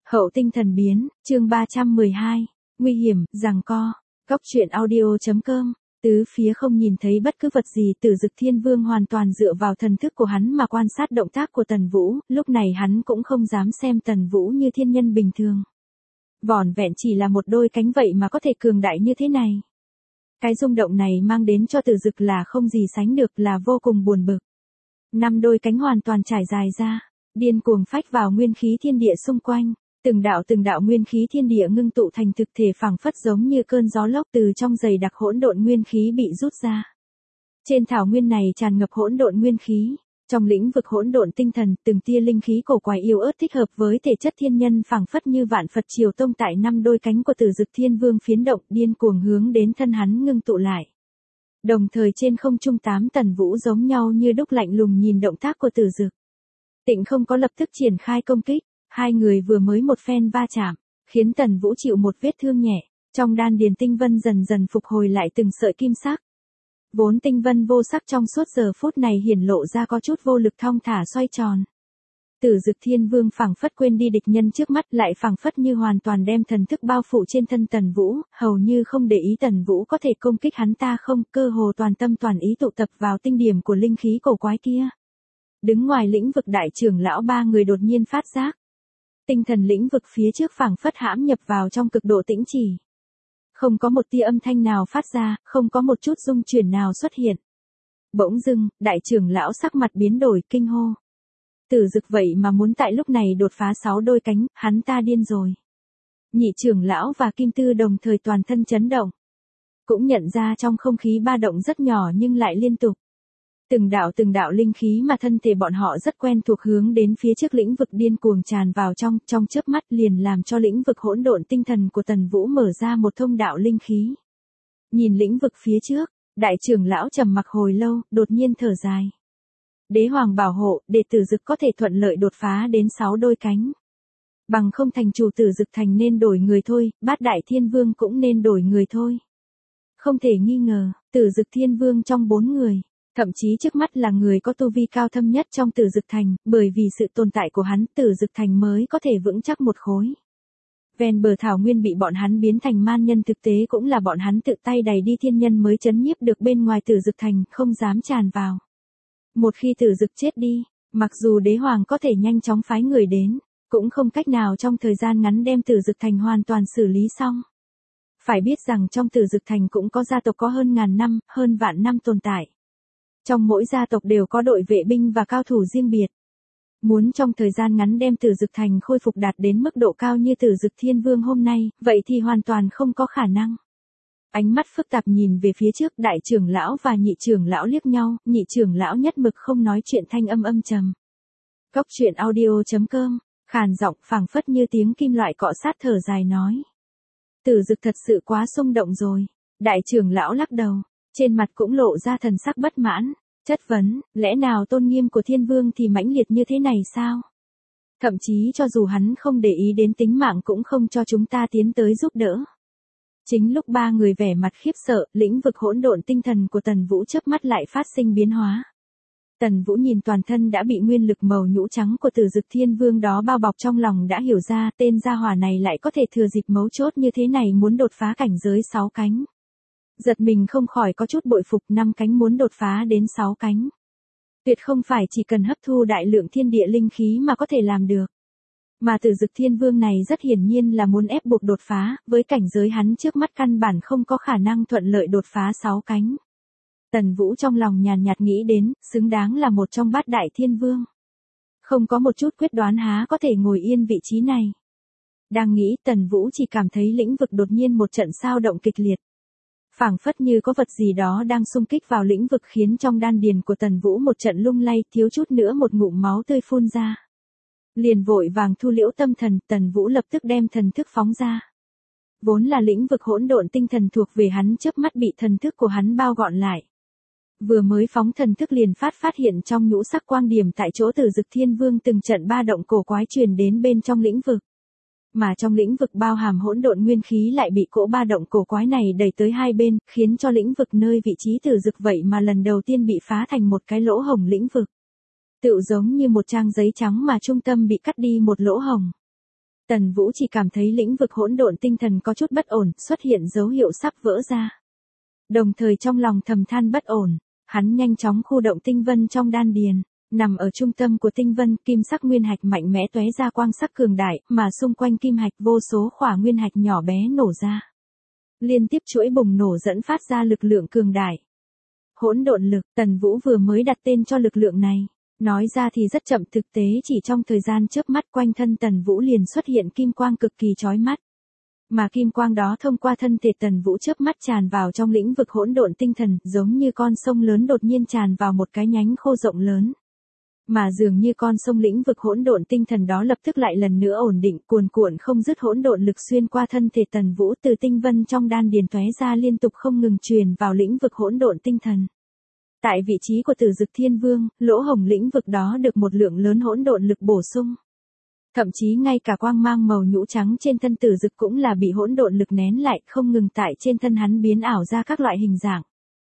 Hậu tinh thần biến, chương 312, nguy hiểm, giằng co. Góc truyện audio.com. Tứ phía không nhìn thấy bất cứ vật gì, Tử Dực Thiên Vương hoàn toàn dựa vào thần thức của hắn mà quan sát động tác của Tần Vũ, lúc này hắn cũng không dám xem Tần Vũ như thiên nhân bình thường. Vỏn vẹn chỉ là một đôi cánh vậy mà có thể cường đại như thế này. Cái rung động này mang đến cho Tử Dực là không gì sánh được, là vô cùng buồn bực. 5 đôi cánh hoàn toàn trải dài ra, điên cuồng phách vào nguyên khí thiên địa xung quanh. Từng đạo nguyên khí thiên địa ngưng tụ thành thực thể phảng phất giống như cơn gió lốc từ trong dày đặc hỗn độn nguyên khí bị rút ra. Trên thảo nguyên này tràn ngập hỗn độn nguyên khí, trong lĩnh vực hỗn độn tinh thần, từng tia linh khí cổ quái yếu ớt thích hợp với thể chất thiên nhân phảng phất như vạn Phật triều tông tại 5 đôi cánh của Tử Dực Thiên Vương phiến động, điên cuồng hướng đến thân hắn ngưng tụ lại. Đồng thời trên không trung 8 Tần Vũ giống nhau như đúc lạnh lùng nhìn động tác của Tử Dực. Tịnh không có lập tức triển khai công kích. Hai người vừa mới một phen va chạm, khiến Tần Vũ chịu một vết thương nhẹ, trong đan điền tinh vân dần dần phục hồi lại từng sợi kim sắc. Vốn tinh vân vô sắc trong suốt giờ phút này hiển lộ ra có chút vô lực thong thả xoay tròn. Tử Dực Thiên Vương phảng phất quên đi địch nhân trước mắt, lại phảng phất như hoàn toàn đem thần thức bao phủ trên thân Tần Vũ, hầu như không để ý Tần Vũ có thể công kích hắn ta không, cơ hồ toàn tâm toàn ý tụ tập vào tinh điểm của linh khí cổ quái kia. Đứng ngoài lĩnh vực đại trưởng lão 3 người đột nhiên phát giác. Tinh thần lĩnh vực phía trước phảng phất hãm nhập vào trong cực độ tĩnh trì. Không có một tia âm thanh nào phát ra, không có một chút rung chuyển nào xuất hiện. Bỗng dưng, đại trưởng lão sắc mặt biến đổi, kinh hô. Tử Dực vậy mà muốn tại lúc này đột phá 6 đôi cánh, hắn ta điên rồi. Nhị trưởng lão và Kim Tư đồng thời toàn thân chấn động. Cũng nhận ra trong không khí ba động rất nhỏ nhưng lại liên tục. Từng đạo linh khí mà thân thể bọn họ rất quen thuộc hướng đến phía trước lĩnh vực điên cuồng tràn vào trong chớp mắt liền làm cho lĩnh vực hỗn độn tinh thần của Tần Vũ mở ra một thông đạo linh khí. Nhìn lĩnh vực phía trước, đại trưởng lão trầm mặc hồi lâu, đột nhiên thở dài. Đế hoàng bảo hộ, để Tử Dực có thể thuận lợi đột phá đến 6 đôi cánh. Bằng không thành chủ Tử Dực thành nên đổi người thôi, Bát Đại Thiên Vương cũng nên đổi người thôi. Không thể nghi ngờ, Tử Dực Thiên Vương trong 4 người. Thậm chí trước mắt là người có tu vi cao thâm nhất trong Tử Dực Thành, bởi vì sự tồn tại của hắn, Tử Dực Thành mới có thể vững chắc một khối. Ven bờ thảo nguyên bị bọn hắn biến thành man nhân, thực tế cũng là bọn hắn tự tay đày đi thiên nhân mới trấn nhiếp được bên ngoài Tử Dực Thành, không dám tràn vào. Một khi Tử Dực chết đi, mặc dù đế hoàng có thể nhanh chóng phái người đến, cũng không cách nào trong thời gian ngắn đem Tử Dực Thành hoàn toàn xử lý xong. Phải biết rằng trong Tử Dực Thành cũng có gia tộc có hơn ngàn năm, hơn vạn năm tồn tại. Trong mỗi gia tộc đều có đội vệ binh và cao thủ riêng biệt. Muốn trong thời gian ngắn đem Tử Dực Thành khôi phục đạt đến mức độ cao như Tử Dực Thiên Vương hôm nay, vậy thì hoàn toàn không có khả năng. Ánh mắt phức tạp nhìn về phía trước, đại trưởng lão và nhị trưởng lão liếc nhau, nhị trưởng lão nhất mực không nói chuyện, thanh âm trầm. Góc truyện audio.com, khàn giọng phảng phất như tiếng kim loại cọ sát, thở dài nói. Tử Dực thật sự quá xung động rồi. Đại trưởng lão lắc đầu. Trên mặt cũng lộ ra thần sắc bất mãn, chất vấn, lẽ nào tôn nghiêm của Thiên Vương thì mãnh liệt như thế này sao? Thậm chí cho dù hắn không để ý đến tính mạng cũng không cho chúng ta tiến tới giúp đỡ. Chính lúc 3 người vẻ mặt khiếp sợ, lĩnh vực hỗn độn tinh thần của Tần Vũ chớp mắt lại phát sinh biến hóa. Tần Vũ nhìn toàn thân đã bị nguyên lực màu nhũ trắng của Tử Dực Thiên Vương đó bao bọc, trong lòng đã hiểu ra tên gia hỏa này lại có thể thừa dịp mấu chốt như thế này muốn đột phá cảnh giới 6 cánh. Giật mình không khỏi có chút bội phục, 5 cánh muốn đột phá đến 6 cánh. Tuyệt không phải chỉ cần hấp thu đại lượng thiên địa linh khí mà có thể làm được. Mà Tử Dực Thiên Vương này rất hiển nhiên là muốn ép buộc đột phá, với cảnh giới hắn trước mắt căn bản không có khả năng thuận lợi đột phá 6 cánh. Tần Vũ trong lòng nhàn nhạt nghĩ đến, xứng đáng là một trong 8 Đại Thiên Vương. Không có một chút quyết đoán há có thể ngồi yên vị trí này. Đang nghĩ, Tần Vũ chỉ cảm thấy lĩnh vực đột nhiên một trận xao động kịch liệt. Phảng phất như có vật gì đó đang xung kích vào lĩnh vực, khiến trong đan điền của Tần Vũ một trận lung lay, thiếu chút nữa một ngụm máu tươi phun ra. Liền vội vàng thu liễu tâm thần, Tần Vũ lập tức đem thần thức phóng ra. Vốn là lĩnh vực hỗn độn tinh thần thuộc về hắn chớp mắt bị thần thức của hắn bao gọn lại. Vừa mới phóng thần thức liền phát hiện trong nhũ sắc quang điểm tại chỗ Tử Dực Thiên Vương từng trận ba động cổ quái truyền đến bên trong lĩnh vực. Mà trong lĩnh vực bao hàm hỗn độn nguyên khí lại bị cỗ ba động cổ quái này đẩy tới hai bên, khiến cho lĩnh vực nơi vị trí Tử Dực vậy mà lần đầu tiên bị phá thành một cái lỗ hổng lĩnh vực. Tựu giống như một trang giấy trắng mà trung tâm bị cắt đi một lỗ hổng. Tần Vũ chỉ cảm thấy lĩnh vực hỗn độn tinh thần có chút bất ổn, xuất hiện dấu hiệu sắp vỡ ra. Đồng thời trong lòng thầm than bất ổn, hắn nhanh chóng khu động tinh vân trong đan điền, nằm ở trung tâm của tinh vân, kim sắc nguyên hạch mạnh mẽ tóe ra quang sắc cường đại, mà xung quanh kim hạch vô số khỏa nguyên hạch nhỏ bé nổ ra. Liên tiếp chuỗi bùng nổ dẫn phát ra lực lượng cường đại. Hỗn độn lực, Tần Vũ vừa mới đặt tên cho lực lượng này. Nói ra thì rất chậm, thực tế chỉ trong thời gian chớp mắt quanh thân Tần Vũ liền xuất hiện kim quang cực kỳ chói mắt. Mà kim quang đó thông qua thân thể Tần Vũ chớp mắt tràn vào trong lĩnh vực hỗn độn tinh thần, giống như con sông lớn đột nhiên tràn vào một cái nhánh khô rộng lớn. Mà dường như con sông lĩnh vực hỗn độn tinh thần đó lập tức lại lần nữa ổn định, cuồn cuộn không dứt hỗn độn lực xuyên qua thân thể Tần Vũ từ tinh vân trong đan điền tóe ra liên tục không ngừng truyền vào lĩnh vực hỗn độn tinh thần. Tại vị trí của Tử Dực Thiên Vương, lỗ hổng lĩnh vực đó được một lượng lớn hỗn độn lực bổ sung. Thậm chí ngay cả quang mang màu nhũ trắng trên thân Tử Dực cũng là bị hỗn độn lực nén lại, không ngừng tại trên thân hắn biến ảo ra các loại hình dạng.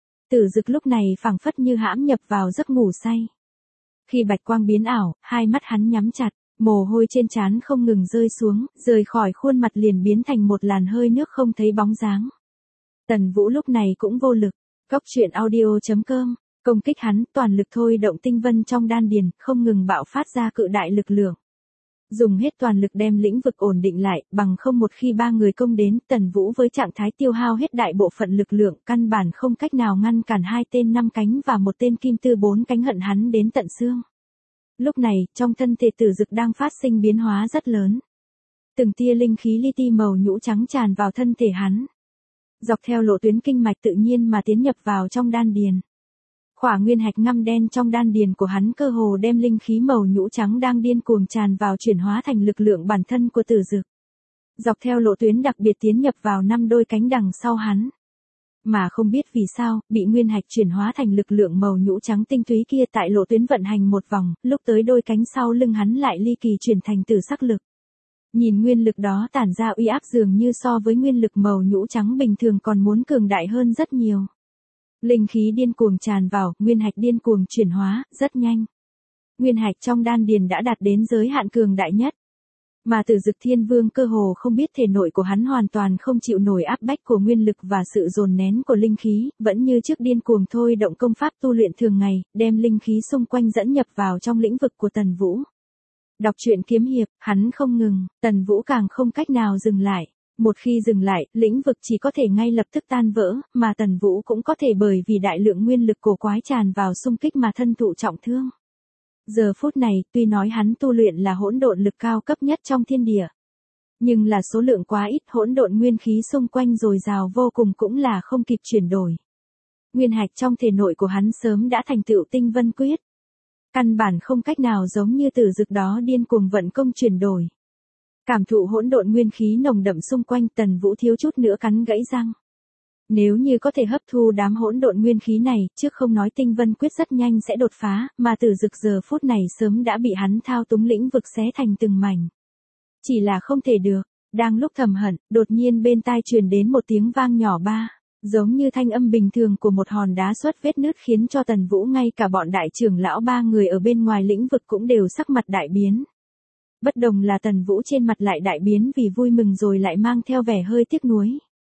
Tử Dực lúc này phảng phất như hãm nhập vào giấc ngủ say. Khi bạch quang biến ảo, hai mắt hắn nhắm chặt, mồ hôi trên trán không ngừng rơi xuống, rời khỏi khuôn mặt liền biến thành một làn hơi nước không thấy bóng dáng. Tần Vũ lúc này cũng vô lực. Góc truyện audio.com, công kích hắn, toàn lực thôi động tinh vân trong đan điền, không ngừng bạo phát ra cự đại lực lượng. Dùng hết toàn lực đem lĩnh vực ổn định lại, bằng không một khi ba người công đến, Tần Vũ với trạng thái tiêu hao hết đại bộ phận lực lượng, căn bản không cách nào ngăn cản hai tên 5 cánh và một tên kim tư 4 cánh hận hắn đến tận xương. Lúc này, trong thân thể Tử Dực đang phát sinh biến hóa rất lớn. Từng tia linh khí li ti màu nhũ trắng tràn vào thân thể hắn. Dọc theo lộ tuyến kinh mạch tự nhiên mà tiến nhập vào trong đan điền. Khỏa nguyên hạch ngăm đen trong đan điền của hắn cơ hồ đem linh khí màu nhũ trắng đang điên cuồng tràn vào chuyển hóa thành lực lượng bản thân của Tử Dực. Dọc theo lộ tuyến đặc biệt tiến nhập vào 5 đôi cánh đằng sau hắn. Mà không biết vì sao, bị nguyên hạch chuyển hóa thành lực lượng màu nhũ trắng tinh túy kia tại lộ tuyến vận hành một vòng, lúc tới đôi cánh sau lưng hắn lại ly kỳ chuyển thành tử sắc lực. Nhìn nguyên lực đó tản ra uy áp dường như so với nguyên lực màu nhũ trắng bình thường còn muốn cường đại hơn rất nhiều. Linh khí điên cuồng tràn vào, nguyên hạch điên cuồng chuyển hóa, rất nhanh. Nguyên hạch trong đan điền đã đạt đến giới hạn cường đại nhất. Mà Tử Dực Thiên Vương cơ hồ không biết thể nội của hắn hoàn toàn không chịu nổi áp bách của nguyên lực và sự dồn nén của linh khí, vẫn như trước điên cuồng thôi động công pháp tu luyện thường ngày, đem linh khí xung quanh dẫn nhập vào trong lĩnh vực của Tần Vũ. Đọc truyện kiếm hiệp, hắn không ngừng, Tần Vũ càng không cách nào dừng lại. Một khi dừng lại, lĩnh vực chỉ có thể ngay lập tức tan vỡ, mà Tần Vũ cũng có thể bởi vì đại lượng nguyên lực cổ quái tràn vào xung kích mà thân thụ trọng thương. Giờ phút này, tuy nói hắn tu luyện là hỗn độn lực cao cấp nhất trong thiên địa, nhưng là số lượng quá ít, hỗn độn nguyên khí xung quanh dồi dào vô cùng cũng là không kịp chuyển đổi. Nguyên hạch trong thể nội của hắn sớm đã thành tựu tinh vân quyết. Căn bản không cách nào giống như Tử Dực đó điên cuồng vận công chuyển đổi. Cảm thụ hỗn độn nguyên khí nồng đậm xung quanh, Tần Vũ thiếu chút nữa cắn gãy răng. Nếu như có thể hấp thu đám hỗn độn nguyên khí này, trước không nói tinh vân quyết rất nhanh sẽ đột phá, mà Tử Dực giờ phút này sớm đã bị hắn thao túng lĩnh vực xé thành từng mảnh. Chỉ là không thể được, đang lúc thầm hận, đột nhiên bên tai truyền đến một tiếng vang nhỏ ba, giống như thanh âm bình thường của một hòn đá xuất vết nứt khiến cho Tần Vũ ngay cả bọn đại trưởng lão ba người ở bên ngoài lĩnh vực cũng đều sắc mặt đại biến. Bất đồng là Tần Vũ trên mặt lại đại biến vì vui mừng rồi lại mang theo vẻ hơi tiếc nuối.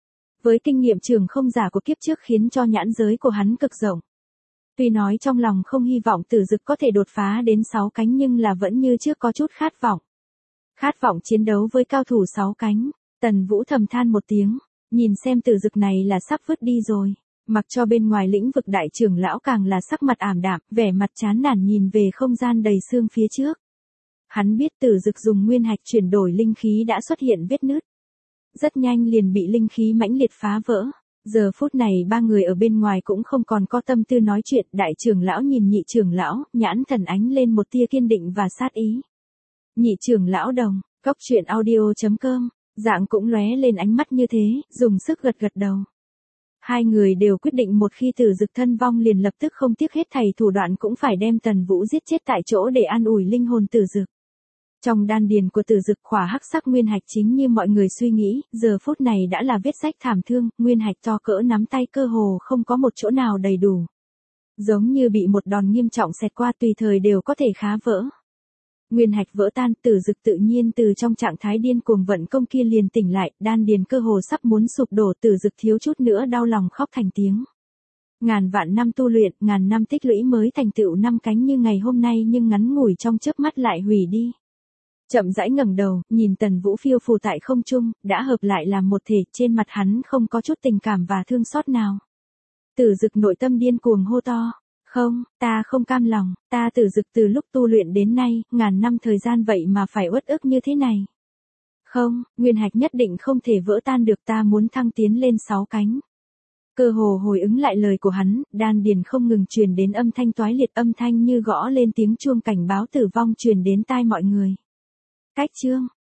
Với kinh nghiệm trường không giả của kiếp trước khiến cho nhãn giới của hắn cực rộng. Tuy nói trong lòng không hy vọng Tử Dực có thể đột phá đến 6 cánh nhưng là vẫn như trước có chút khát vọng. Khát vọng chiến đấu với cao thủ 6 cánh, Tần Vũ thầm than một tiếng, nhìn xem Tử Dực này là sắp vứt đi rồi. Mặc cho bên ngoài lĩnh vực đại trưởng lão càng là sắc mặt ảm đạm, vẻ mặt chán nản nhìn về không gian đầy sương phía trước. Hắn biết Tử Dực dùng nguyên hạch chuyển đổi linh khí đã xuất hiện vết nứt. Rất nhanh liền bị linh khí mãnh liệt phá vỡ. Giờ phút này ba người ở bên ngoài cũng không còn có tâm tư nói chuyện, đại trưởng lão nhìn nhị trưởng lão, nhãn thần ánh lên một tia kiên định và sát ý. Nhị trưởng lão đồng, góc truyện audio.com, dạng cũng lóe lên ánh mắt như thế, dùng sức gật gật đầu. Hai người đều quyết định một khi Tử Dực thân vong liền lập tức không tiếc hết thảy thủ đoạn cũng phải đem Tần Vũ giết chết tại chỗ để an ủi linh hồn Tử Dực. Trong đan điền của Tử Dực khỏa hắc sắc nguyên hạch chính như mọi người suy nghĩ, giờ phút này đã là vết rách thảm thương, nguyên hạch to cỡ nắm tay cơ hồ không có một chỗ nào đầy đủ. Giống như bị một đòn nghiêm trọng xẹt qua tùy thời đều có thể phá vỡ. Nguyên hạch vỡ tan, Tử Dực tự nhiên từ trong trạng thái điên cuồng vận công kia liền tỉnh lại, đan điền cơ hồ sắp muốn sụp đổ, Tử Dực thiếu chút nữa đau lòng khóc thành tiếng. Ngàn vạn năm tu luyện, ngàn năm tích lũy mới thành tựu 5 cánh như ngày hôm nay nhưng ngắn ngủi trong chớp mắt lại hủy đi. Chậm rãi ngẩng đầu, nhìn Tần Vũ phiêu phù tại không trung, đã hợp lại làm một thể, trên mặt hắn không có chút tình cảm và thương xót nào. Tử Dực nội tâm điên cuồng hô to. Không, ta không cam lòng, ta Tử Dực từ lúc tu luyện đến nay, ngàn năm thời gian vậy mà phải uất ức như thế này. Không, nguyên hạch nhất định không thể vỡ tan được, ta muốn thăng tiến lên 6 cánh. Cơ hồ hồi ứng lại lời của hắn, đan điền không ngừng truyền đến âm thanh toái liệt, âm thanh như gõ lên tiếng chuông cảnh báo tử vong truyền đến tai mọi người. Cách chương